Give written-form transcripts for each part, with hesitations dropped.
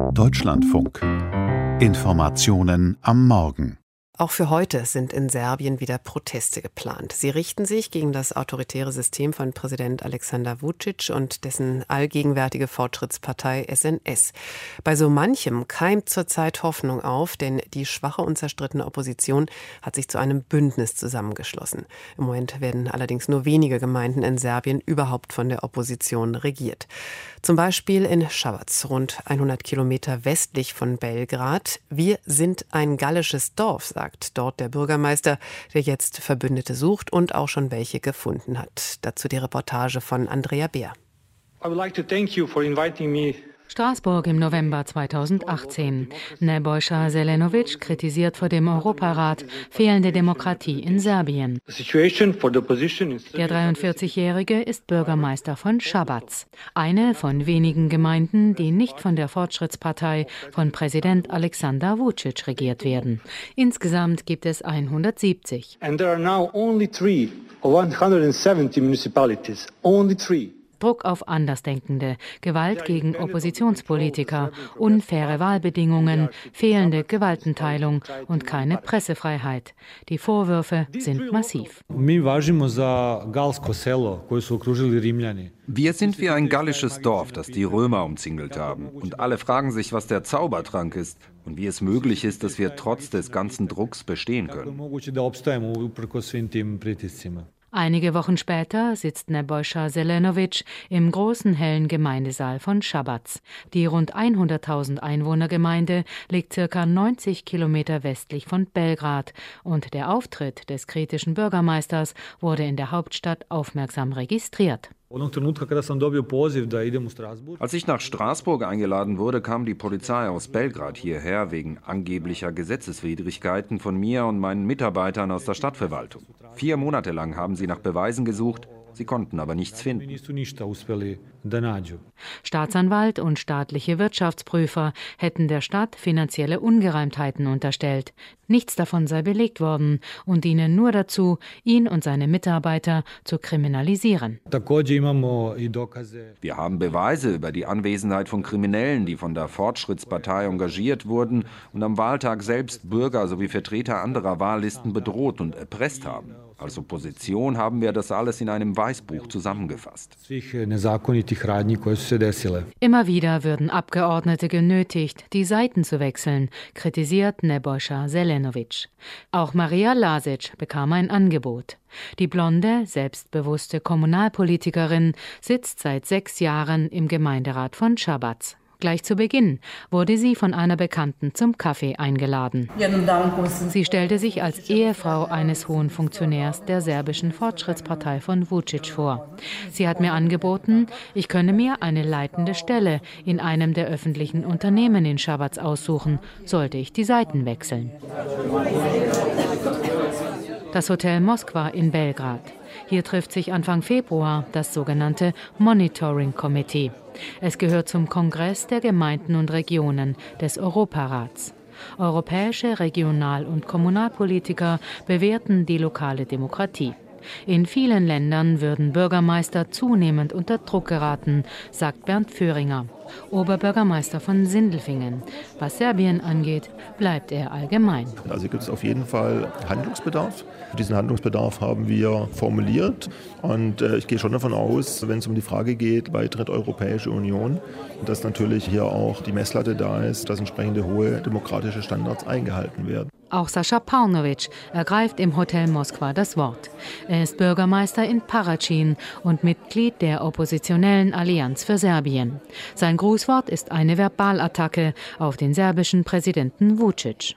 Deutschlandfunk. Informationen am Morgen. Auch für heute sind in Serbien wieder Proteste geplant. Sie richten sich gegen das autoritäre System von Präsident Aleksandar Vučić und dessen allgegenwärtige Fortschrittspartei SNS. Bei so manchem keimt zurzeit Hoffnung auf, denn die schwache und zerstrittene Opposition hat sich zu einem Bündnis zusammengeschlossen. Im Moment werden allerdings nur wenige Gemeinden in Serbien überhaupt von der Opposition regiert. Zum Beispiel in Šabac, rund 100 Kilometer westlich von Belgrad. Wir sind ein gallisches Dorf, sagt dort der Bürgermeister, der jetzt Verbündete sucht und auch schon welche gefunden hat. Dazu die Reportage von Andrea Beer. I would like to thank you for inviting me. Straßburg im November 2018. Nebojša Zelenović kritisiert vor dem Europarat fehlende Demokratie in Serbien. Der 43-Jährige ist Bürgermeister von Šabac, eine von wenigen Gemeinden, die nicht von der Fortschrittspartei von Präsident Aleksandar Vučić regiert werden. Insgesamt gibt es 170. And there are now only 3 of 170 municipalities. Only 3. Druck auf Andersdenkende, Gewalt gegen Oppositionspolitiker, unfaire Wahlbedingungen, fehlende Gewaltenteilung und keine Pressefreiheit. Die Vorwürfe sind massiv. Wir sind wie ein gallisches Dorf, das die Römer umzingelt haben. Und alle fragen sich, was der Zaubertrank ist und wie es möglich ist, dass wir trotz des ganzen Drucks bestehen können. Einige Wochen später sitzt Nebojša Zelenović im großen hellen Gemeindesaal von Šabac. Die rund 100.000 Einwohnergemeinde liegt ca. 90 Kilometer westlich von Belgrad und der Auftritt des kritischen Bürgermeisters wurde in der Hauptstadt aufmerksam registriert. Als ich nach Straßburg eingeladen wurde, kam die Polizei aus Belgrad hierher wegen angeblicher Gesetzeswidrigkeiten von mir und meinen Mitarbeitern aus der Stadtverwaltung. 4 Monate lang haben sie nach Beweisen gesucht, sie konnten aber nichts finden. Staatsanwalt und staatliche Wirtschaftsprüfer hätten der Stadt finanzielle Ungereimtheiten unterstellt. Nichts davon sei belegt worden und dienen nur dazu, ihn und seine Mitarbeiter zu kriminalisieren. Wir haben Beweise über die Anwesenheit von Kriminellen, die von der Fortschrittspartei engagiert wurden und am Wahltag selbst Bürger sowie Vertreter anderer Wahllisten bedroht und erpresst haben. Als Opposition haben wir das alles in einem Weißbuch zusammengefasst. Immer wieder würden Abgeordnete genötigt, die Seiten zu wechseln, kritisiert Nebojša Zelenović. Auch Maria Lasic bekam ein Angebot. Die blonde, selbstbewusste Kommunalpolitikerin sitzt seit 6 Jahren im Gemeinderat von Šabac. Gleich zu Beginn wurde sie von einer Bekannten zum Kaffee eingeladen. Sie stellte sich als Ehefrau eines hohen Funktionärs der serbischen Fortschrittspartei von Vučić vor. Sie hat mir angeboten, ich könne mir eine leitende Stelle in einem der öffentlichen Unternehmen in Šabac aussuchen, sollte ich die Seiten wechseln. Das Hotel Moskwa in Belgrad. Hier trifft sich Anfang Februar das sogenannte Monitoring Committee. Es gehört zum Kongress der Gemeinden und Regionen des Europarats. Europäische Regional- und Kommunalpolitiker bewerten die lokale Demokratie. In vielen Ländern würden Bürgermeister zunehmend unter Druck geraten, sagt Bernd Föhringer, Oberbürgermeister von Sindelfingen. Was Serbien angeht, bleibt er allgemein. Also gibt es auf jeden Fall Handlungsbedarf. Diesen Handlungsbedarf haben wir formuliert. Und ich gehe schon davon aus, wenn es um die Frage geht, Beitritt Europäische Union, dass natürlich hier auch die Messlatte da ist, dass entsprechende hohe demokratische Standards eingehalten werden. Auch Sascha Paunovic ergreift im Hotel Moskwa das Wort. Er ist Bürgermeister in Paraćin und Mitglied der oppositionellen Allianz für Serbien. Sein Grußwort ist eine Verbalattacke auf den serbischen Präsidenten Vučić.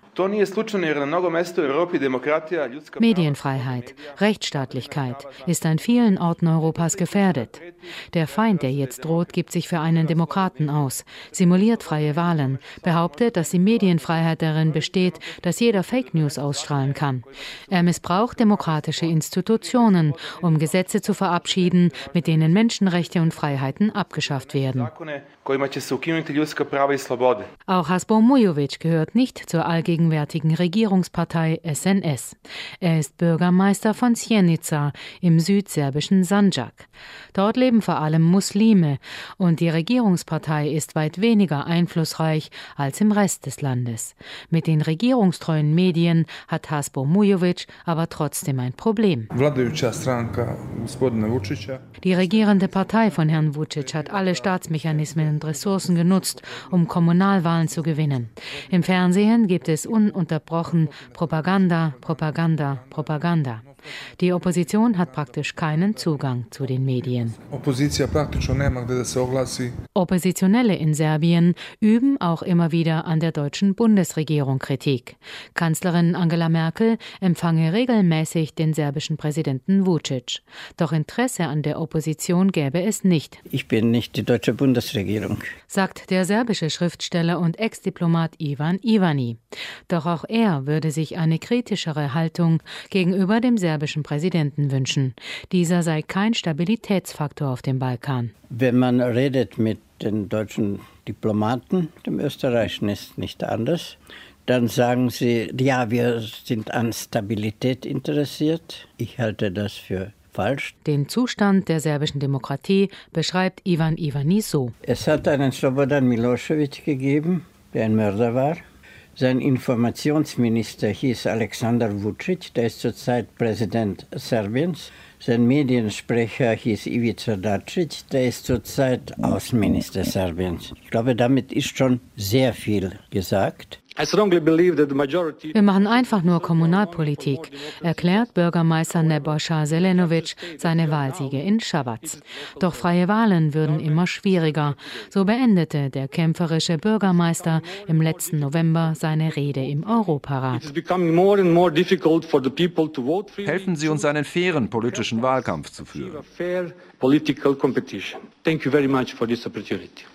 Medienfreiheit, Rechtsstaatlichkeit ist an vielen Orten Europas gefährdet. Der Feind, der jetzt droht, gibt sich für einen Demokraten aus, simuliert freie Wahlen, behauptet, dass die Medienfreiheit darin besteht, dass jeder Fake News ausstrahlen kann. Er missbraucht demokratische Institutionen, um Gesetze zu verabschieden, mit denen Menschenrechte und Freiheiten abgeschafft werden. Auch Hasbo Mujovic gehört nicht zur allgegenwärtigen Regierungspartei SNS. Er ist Bürgermeister von Sjenica im südserbischen Sandžak. Dort leben vor allem Muslime und die Regierungspartei ist weit weniger einflussreich als im Rest des Landes. Mit den regierungstreuen Medien hat Hasbo Mujovic aber trotzdem ein Problem. Die regierende Partei von Herrn Vučić hat alle Staatsmechanismen und Ressourcen genutzt, um Kommunalwahlen zu gewinnen. Im Fernsehen gibt es ununterbrochen Propaganda, Propaganda, Propaganda. Die Opposition hat praktisch keinen Zugang zu den Medien. Oppositionelle in Serbien üben auch immer wieder an der deutschen Bundesregierung Kritik. Kanzlerin Angela Merkel empfange regelmäßig den serbischen Präsidenten Vučić. Doch Interesse an der Opposition gäbe es nicht. Ich bin nicht die deutsche Bundesregierung, sagt der serbische Schriftsteller und Ex-Diplomat Ivan Ivani. Doch auch er würde sich eine kritischere Haltung gegenüber dem serbischen Präsidenten wünschen. Dieser sei kein Stabilitätsfaktor auf dem Balkan. Wenn man redet mit den deutschen Diplomaten, dem Österreichischen ist nicht anders, dann sagen sie, ja, wir sind an Stabilität interessiert. Ich halte das für falsch. Den Zustand der serbischen Demokratie beschreibt Ivan Ivani so. Es hat einen Slobodan Milošević gegeben, der ein Mörder war. Sein Informationsminister hieß Aleksandar Vučić, der ist zurzeit Präsident Serbiens. Sein Mediensprecher hieß Ivica Dačić, der ist zurzeit Außenminister Serbiens. Ich glaube, damit ist schon sehr viel gesagt. Wir machen einfach nur Kommunalpolitik, erklärt Bürgermeister Nebojša Zelenović seine Wahlsiege in Šabac. Doch freie Wahlen würden immer schwieriger. So beendete der kämpferische Bürgermeister im letzten November seine Rede im Europarat. Helfen Sie uns, einen fairen politischen Wahlkampf zu führen. Political competition. Thank you very much for this opportunity.